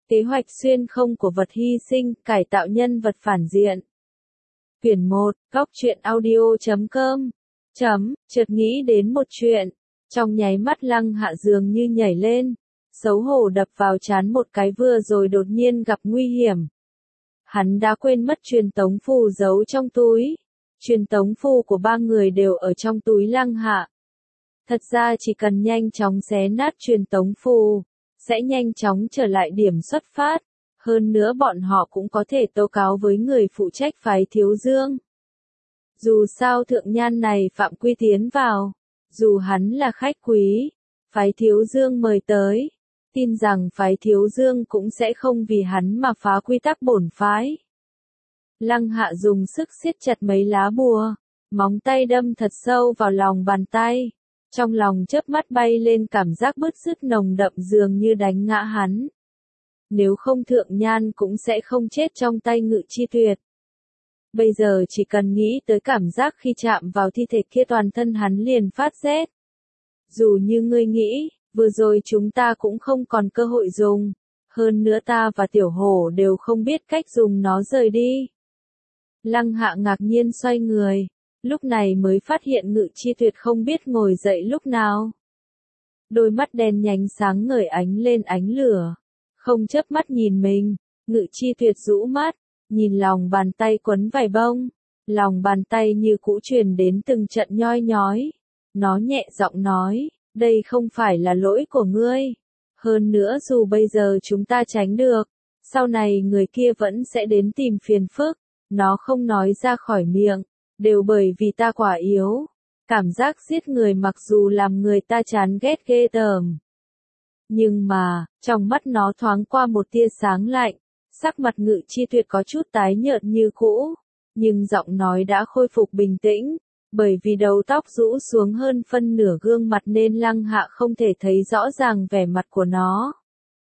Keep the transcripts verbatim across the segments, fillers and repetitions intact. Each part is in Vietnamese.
Kế hoạch xuyên không của vật hy sinh, cải tạo nhân vật phản diện. Quyển một, góc truyện audio chấm com. Chấm, chợt nghĩ đến một chuyện. Trong nháy mắt Lăng Hạ dường như nhảy lên. Xấu hổ đập vào trán một cái vừa rồi đột nhiên gặp nguy hiểm. Hắn đã quên mất truyền tống phù giấu trong túi. Truyền tống phù của ba người đều ở trong túi Lăng Hạ. Thật ra chỉ cần nhanh chóng xé nát truyền tống phù, sẽ nhanh chóng trở lại điểm xuất phát. Hơn nữa bọn họ cũng có thể tố cáo với người phụ trách phái Thiếu Dương. Dù sao thượng nhan này phạm quy tiến vào, dù hắn là khách quý, phái Thiếu Dương mời tới, tin rằng phái Thiếu Dương cũng sẽ không vì hắn mà phá quy tắc bổn phái. Lăng Hạ dùng sức siết chặt mấy lá bùa, móng tay đâm thật sâu vào lòng bàn tay. Trong lòng chớp mắt bay lên cảm giác bứt rứt nồng đậm dường như đánh ngã hắn. Nếu không thượng nhan cũng sẽ không chết trong tay Ngự Chi Tuyệt. Bây giờ chỉ cần nghĩ tới cảm giác khi chạm vào thi thể kia toàn thân hắn liền phát rét. Dù như ngươi nghĩ, vừa rồi chúng ta cũng không còn cơ hội dùng. Hơn nữa ta và Tiểu Hổ đều không biết cách dùng nó rời đi. Lăng Hạ ngạc nhiên xoay người. Lúc này mới phát hiện Ngự Chi Tuyệt không biết ngồi dậy lúc nào. Đôi mắt đen nhánh sáng ngời ánh lên ánh lửa. Không chớp mắt nhìn mình, Ngự Chi Tuyệt rũ mắt, nhìn lòng bàn tay quấn vải bông. Lòng bàn tay như cũ truyền đến từng trận nhoi nhói. Nó nhẹ giọng nói, đây không phải là lỗi của ngươi. Hơn nữa dù bây giờ chúng ta tránh được, sau này người kia vẫn sẽ đến tìm phiền phức. Nó không nói ra khỏi miệng. Đều bởi vì ta quá yếu. Cảm giác giết người mặc dù làm người ta chán ghét ghê tởm. Nhưng mà, trong mắt nó thoáng qua một tia sáng lạnh. Sắc mặt Ngự Chi Tuyệt có chút tái nhợt như cũ. Nhưng giọng nói đã khôi phục bình tĩnh. Bởi vì đầu tóc rũ xuống hơn phân nửa gương mặt nên Lăng Hạ không thể thấy rõ ràng vẻ mặt của nó.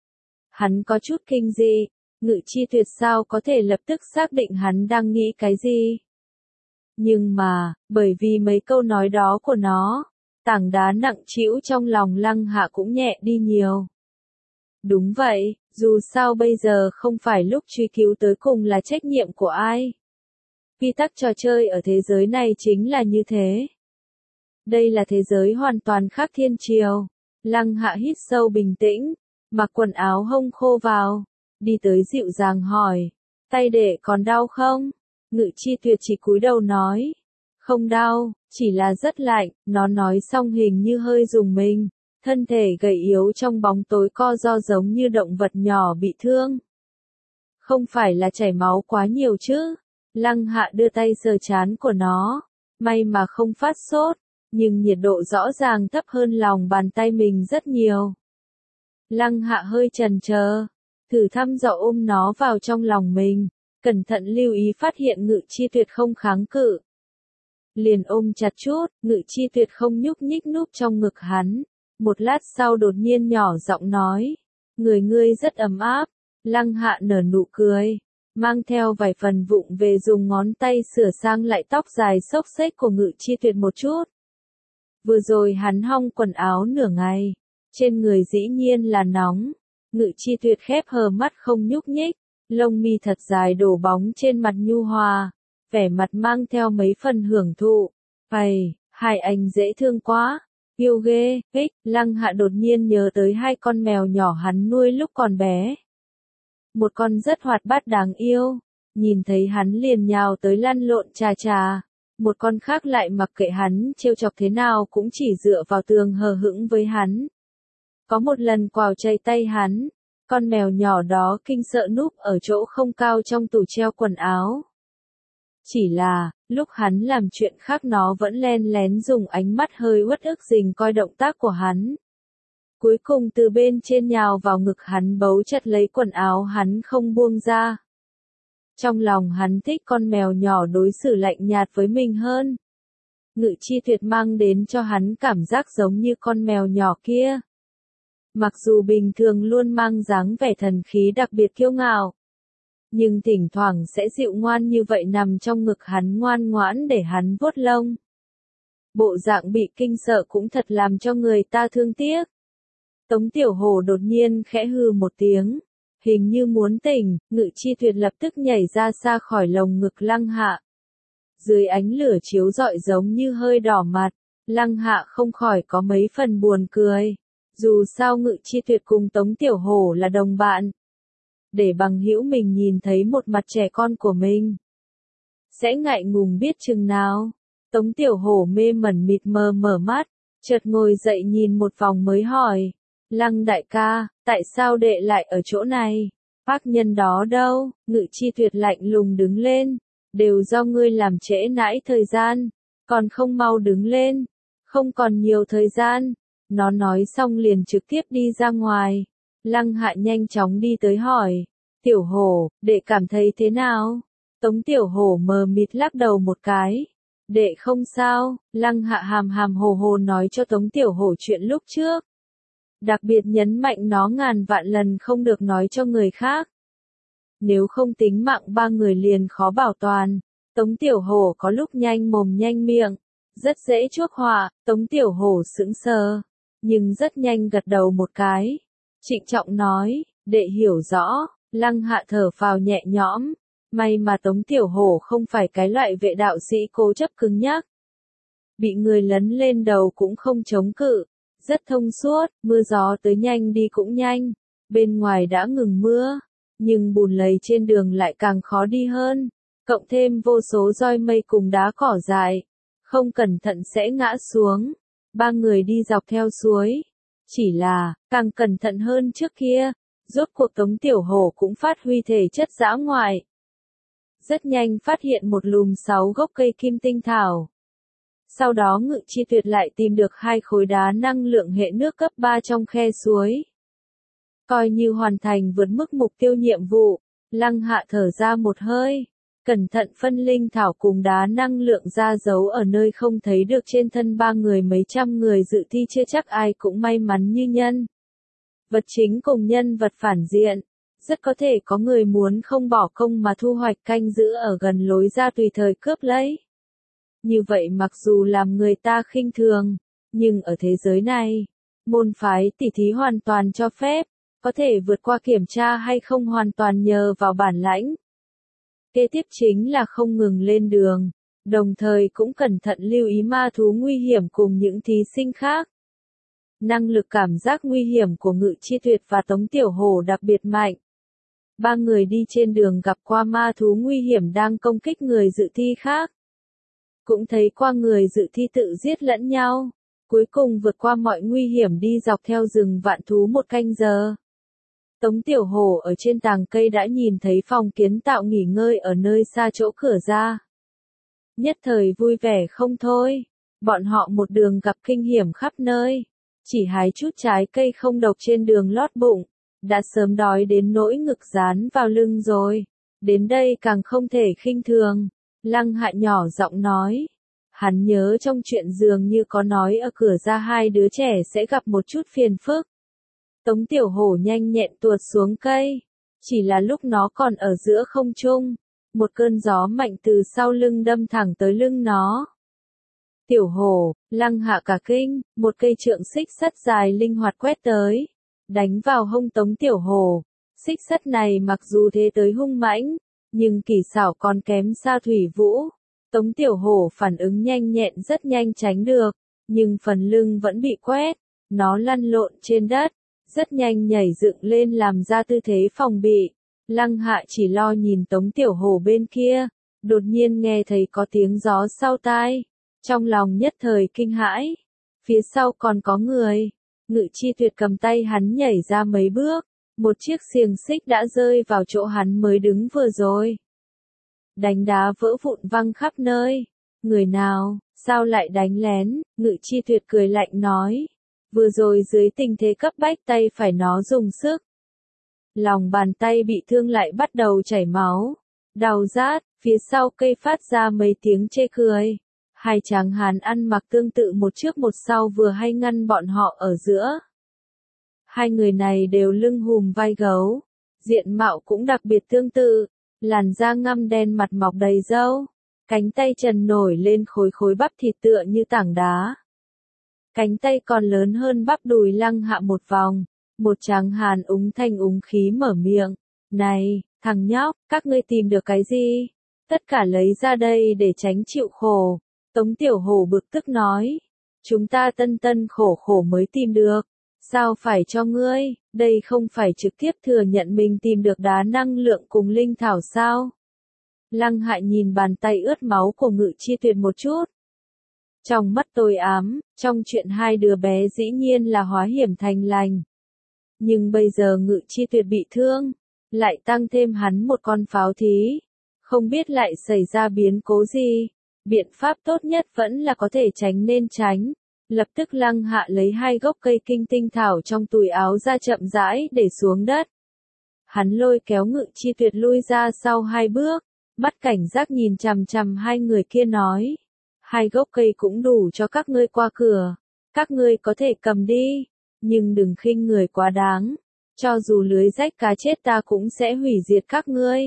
Hắn có chút kinh dị. Ngự Chi Tuyệt sao có thể lập tức xác định hắn đang nghĩ cái gì? Nhưng mà, bởi vì mấy câu nói đó của nó, tảng đá nặng trĩu trong lòng Lăng Hạ cũng nhẹ đi nhiều. Đúng vậy, dù sao bây giờ không phải lúc truy cứu tới cùng là trách nhiệm của ai. Quy tắc trò chơi ở thế giới này chính là như thế. Đây là thế giới hoàn toàn khác thiên triều. Lăng Hạ hít sâu bình tĩnh, mặc quần áo hông khô vào, đi tới dịu dàng hỏi, tay đệ còn đau không? Ngự Chi Tuyệt chỉ cúi đầu nói, không đau, chỉ là rất lạnh. Nó nói xong hình như hơi rùng mình, thân thể gầy yếu trong bóng tối co ro giống như động vật nhỏ bị thương. Không phải là chảy máu quá nhiều chứ? Lăng Hạ đưa tay sờ trán của nó, may mà không phát sốt, nhưng nhiệt độ rõ ràng thấp hơn lòng bàn tay mình rất nhiều. Lăng Hạ hơi chần chờ, thử thăm dò ôm nó vào trong lòng mình. Cẩn thận lưu ý phát hiện Ngự Chi Tuyệt không kháng cự. Liền ôm chặt chút, Ngự Chi Tuyệt không nhúc nhích núp trong ngực hắn. Một lát sau đột nhiên nhỏ giọng nói, người ngươi rất ấm áp. Lăng Hạ nở nụ cười, mang theo vài phần vụng về dùng ngón tay sửa sang lại tóc dài xốc xếch của Ngự Chi Tuyệt một chút. Vừa rồi hắn hong quần áo nửa ngày, trên người dĩ nhiên là nóng. Ngự Chi Tuyệt khép hờ mắt không nhúc nhích. Lông mi thật dài đổ bóng trên mặt nhu hòa, vẻ mặt mang theo mấy phần hưởng thụ. Phầy, hai anh dễ thương quá, yêu ghê, ích. Lăng Hạ đột nhiên nhớ tới hai con mèo nhỏ hắn nuôi lúc còn bé. Một con rất hoạt bát đáng yêu, nhìn thấy hắn liền nhào tới lăn lộn chà chà. Một con khác lại mặc kệ hắn trêu chọc thế nào cũng chỉ dựa vào tường hờ hững với hắn. Có một lần quào chảy tay hắn. Con mèo nhỏ đó kinh sợ núp ở chỗ không cao trong tủ treo quần áo. Chỉ là, lúc hắn làm chuyện khác nó vẫn len lén dùng ánh mắt hơi uất ức rình coi động tác của hắn. Cuối cùng từ bên trên nhào vào ngực hắn bấu chặt lấy quần áo hắn không buông ra. Trong lòng hắn thích con mèo nhỏ đối xử lạnh nhạt với mình hơn. Ngự Chi Tuyệt mang đến cho hắn cảm giác giống như con mèo nhỏ kia. Mặc dù bình thường luôn mang dáng vẻ thần khí đặc biệt kiêu ngạo, nhưng thỉnh thoảng sẽ dịu ngoan như vậy nằm trong ngực hắn ngoan ngoãn để hắn vuốt lông. Bộ dạng bị kinh sợ cũng thật làm cho người ta thương tiếc. Tống Tiểu Hổ đột nhiên khẽ hừ một tiếng, Hình như muốn tỉnh, Ngự Chi Tuyệt lập tức nhảy ra xa khỏi lồng ngực Lăng Hạ. Dưới ánh lửa chiếu rọi giống như hơi đỏ mặt, Lăng Hạ không khỏi có mấy phần buồn cười. Dù sao Ngự Chi Tuyệt cùng Tống Tiểu Hổ là đồng bạn. Để bằng hữu mình nhìn thấy một mặt trẻ con của mình, sẽ ngại ngùng biết chừng nào. Tống Tiểu Hổ mê mẩn mịt mờ mở mắt, chợt ngồi dậy nhìn một vòng mới hỏi. Lăng đại ca, tại sao đệ lại ở chỗ này? Bác nhân đó đâu? Ngự Chi Tuyệt lạnh lùng đứng lên. Đều do ngươi làm trễ nãi thời gian, còn không mau đứng lên, không còn nhiều thời gian. Nó nói xong liền trực tiếp đi ra ngoài. Lăng Hạ nhanh chóng đi tới hỏi, Tiểu Hổ, đệ cảm thấy thế nào? Tống Tiểu Hổ mờ mịt lắc đầu một cái. Đệ không sao. Lăng Hạ hàm hàm hồ hồ nói cho Tống Tiểu Hổ chuyện lúc trước. Đặc biệt nhấn mạnh nó ngàn vạn lần không được nói cho người khác. Nếu không tính mạng ba người liền khó bảo toàn. Tống Tiểu Hổ có lúc nhanh mồm nhanh miệng, rất dễ chuốc họa. Tống Tiểu Hổ sững sờ, nhưng rất nhanh gật đầu một cái. Trịnh trọng nói, đệ hiểu rõ. Lăng Hạ thở phào nhẹ nhõm. May mà Tống Tiểu Hổ không phải cái loại vệ đạo sĩ cố chấp cứng nhắc. Bị người lấn lên đầu cũng không chống cự. Rất thông suốt, mưa gió tới nhanh đi cũng nhanh. Bên ngoài đã ngừng mưa, nhưng bùn lầy trên đường lại càng khó đi hơn. Cộng thêm vô số roi mây cùng đá cỏ dại, không cẩn thận sẽ ngã xuống. Ba người đi dọc theo suối. Chỉ là, càng cẩn thận hơn trước kia, rốt cuộc Tống Tiểu Hổ cũng phát huy thể chất dã ngoại. Rất nhanh phát hiện một lùm sáu gốc cây kim tinh thảo. Sau đó Ngự Chi Tuyệt lại tìm được hai khối đá năng lượng hệ nước cấp ba trong khe suối. Coi như hoàn thành vượt mức mục tiêu nhiệm vụ, Lăng Hạ thở ra một hơi. Cẩn thận phân linh thảo cùng đá năng lượng ra giấu ở nơi không thấy được trên thân ba người. Mấy trăm người dự thi chưa chắc ai cũng may mắn như nhân vật chính cùng nhân vật phản diện. Rất có thể có người muốn không bỏ công mà thu hoạch canh giữ ở gần lối ra tùy thời cướp lấy. Như vậy mặc dù làm người ta khinh thường, nhưng ở thế giới này, môn phái tỉ thí hoàn toàn cho phép, có thể vượt qua kiểm tra hay không hoàn toàn nhờ vào bản lãnh. Kế tiếp chính là không ngừng lên đường, đồng thời cũng cẩn thận lưu ý ma thú nguy hiểm cùng những thí sinh khác. Năng lực cảm giác nguy hiểm của Ngự Chi Tuyệt và Tống Tiểu Hổ đặc biệt mạnh. Ba người đi trên đường gặp qua ma thú nguy hiểm đang công kích người dự thi khác. Cũng thấy qua người dự thi tự giết lẫn nhau. Cuối cùng vượt qua mọi nguy hiểm đi dọc theo rừng vạn thú một canh giờ. Tống Tiểu Hổ ở trên tàng cây đã nhìn thấy Phong Kiến Tạo nghỉ ngơi ở nơi xa chỗ cửa ra. Nhất thời vui vẻ không thôi. Bọn họ một đường gặp kinh hiểm khắp nơi. Chỉ hái chút trái cây không độc trên đường lót bụng. Đã sớm đói đến nỗi ngực dán vào lưng rồi. Đến đây càng không thể khinh thường. Lăng Hạ nhỏ giọng nói. Hắn nhớ trong chuyện dường như có nói ở cửa ra hai đứa trẻ sẽ gặp một chút phiền phức. Tống Tiểu Hổ nhanh nhẹn tuột xuống cây. Chỉ là lúc nó còn ở giữa không trung, một cơn gió mạnh từ sau lưng đâm thẳng tới lưng nó. Tiểu Hổ, Lăng Hạ cả kinh, một cây trượng xích sắt dài linh hoạt quét tới, đánh vào hông Tống Tiểu Hổ. Xích sắt này mặc dù thế tới hung mãnh, nhưng kỳ xảo còn kém xa Thủy Vũ. Tống Tiểu Hổ phản ứng nhanh nhẹn rất nhanh tránh được, nhưng phần lưng vẫn bị quét, nó lăn lộn trên đất, rất nhanh nhảy dựng lên làm ra tư thế phòng bị. Lăng Hạ chỉ lo nhìn Tống Tiểu Hổ bên kia, đột nhiên nghe thấy có tiếng gió sau tai, trong lòng nhất thời kinh hãi, phía sau còn có người. Ngự Chi Tuyệt cầm tay hắn nhảy ra mấy bước, một chiếc xiềng xích đã rơi vào chỗ hắn mới đứng vừa rồi. Đánh đá vỡ vụn văng khắp nơi. Người nào, sao lại đánh lén? Ngự Chi Tuyệt cười lạnh nói. Vừa rồi dưới tình thế cấp bách tay phải nó dùng sức. Lòng bàn tay bị thương lại bắt đầu chảy máu. Đau rát, phía sau cây phát ra mấy tiếng chê cười. Hai tráng hán ăn mặc tương tự một trước một sau vừa hay ngăn bọn họ ở giữa. Hai người này đều lưng hùm vai gấu. Diện mạo cũng đặc biệt tương tự. Làn da ngăm đen mặt mọc đầy râu. Cánh tay trần nổi lên khối khối bắp thịt tựa như tảng đá. Cánh tay còn lớn hơn bắp đùi Lăng Hạ một vòng. Một tráng hán úng thanh úng khí mở miệng. Này, thằng nhóc, các ngươi tìm được cái gì? Tất cả lấy ra đây để tránh chịu khổ. Tống Tiểu Hổ bực tức nói. Chúng ta tân tân khổ khổ mới tìm được. Sao phải cho ngươi? Đây không phải trực tiếp thừa nhận mình tìm được đá năng lượng cùng linh thảo sao? Lăng Hại nhìn bàn tay ướt máu của Ngự Chi Tuyệt một chút. Trong mắt tối ám, trong chuyện hai đứa bé dĩ nhiên là hóa hiểm thành lành. Nhưng bây giờ Ngự Chi Tuyệt bị thương, lại tăng thêm hắn một con pháo thí. Không biết lại xảy ra biến cố gì. Biện pháp tốt nhất vẫn là có thể tránh nên tránh. Lập tức Lăng Hạ lấy hai gốc cây kinh tinh thảo trong túi áo ra chậm rãi để xuống đất. Hắn lôi kéo Ngự Chi Tuyệt lui ra sau hai bước, mắt cảnh giác nhìn chằm chằm hai người kia nói. Hai gốc cây cũng đủ cho các ngươi qua cửa, các ngươi có thể cầm đi, nhưng đừng khinh người quá đáng, cho dù lưới rách cá chết ta cũng sẽ hủy diệt các ngươi.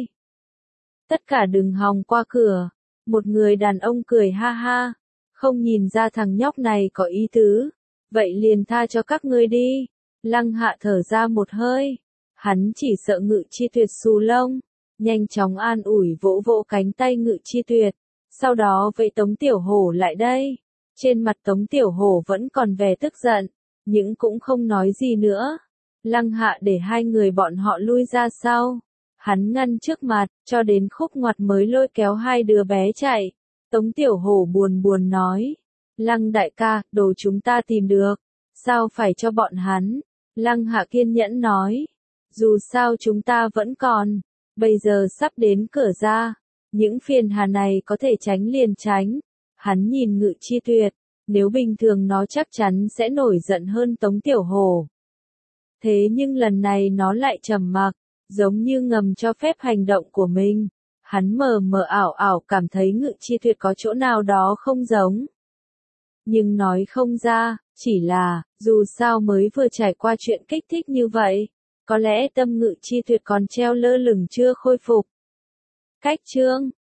Tất cả đừng hòng qua cửa. Một người đàn ông cười ha ha, không nhìn ra thằng nhóc này có ý tứ, vậy liền tha cho các ngươi đi. Lăng Hạ thở ra một hơi, hắn chỉ sợ Ngự Chi Tuyệt xù lông, nhanh chóng an ủi vỗ vỗ cánh tay Ngự Chi Tuyệt, sau đó vẫy Tống Tiểu Hổ lại đây. Trên mặt Tống Tiểu Hổ vẫn còn vẻ tức giận, nhưng cũng không nói gì nữa. Lăng Hạ để hai người bọn họ lui ra sau. Hắn ngăn trước mặt, cho đến khúc ngoặt mới lôi kéo hai đứa bé chạy. Tống Tiểu Hổ buồn buồn nói. Lăng đại ca, đồ chúng ta tìm được. Sao phải cho bọn hắn? Lăng Hạ kiên nhẫn nói. Dù sao chúng ta vẫn còn. Bây giờ sắp đến cửa ra. Những phiền hà này có thể tránh liền tránh. Hắn nhìn Ngự Chi Tuyệt. Nếu bình thường nó chắc chắn sẽ nổi giận hơn Tống Tiểu Hổ. Thế nhưng lần này nó lại trầm mặc. Giống như ngầm cho phép hành động của mình. Hắn mờ mờ ảo ảo cảm thấy Ngự Chi Tuyệt có chỗ nào đó không giống. Nhưng nói không ra, chỉ là, dù sao mới vừa trải qua chuyện kích thích như vậy. Có lẽ tâm Ngự Chi Tuyệt còn treo lơ lửng chưa khôi phục. Cách chương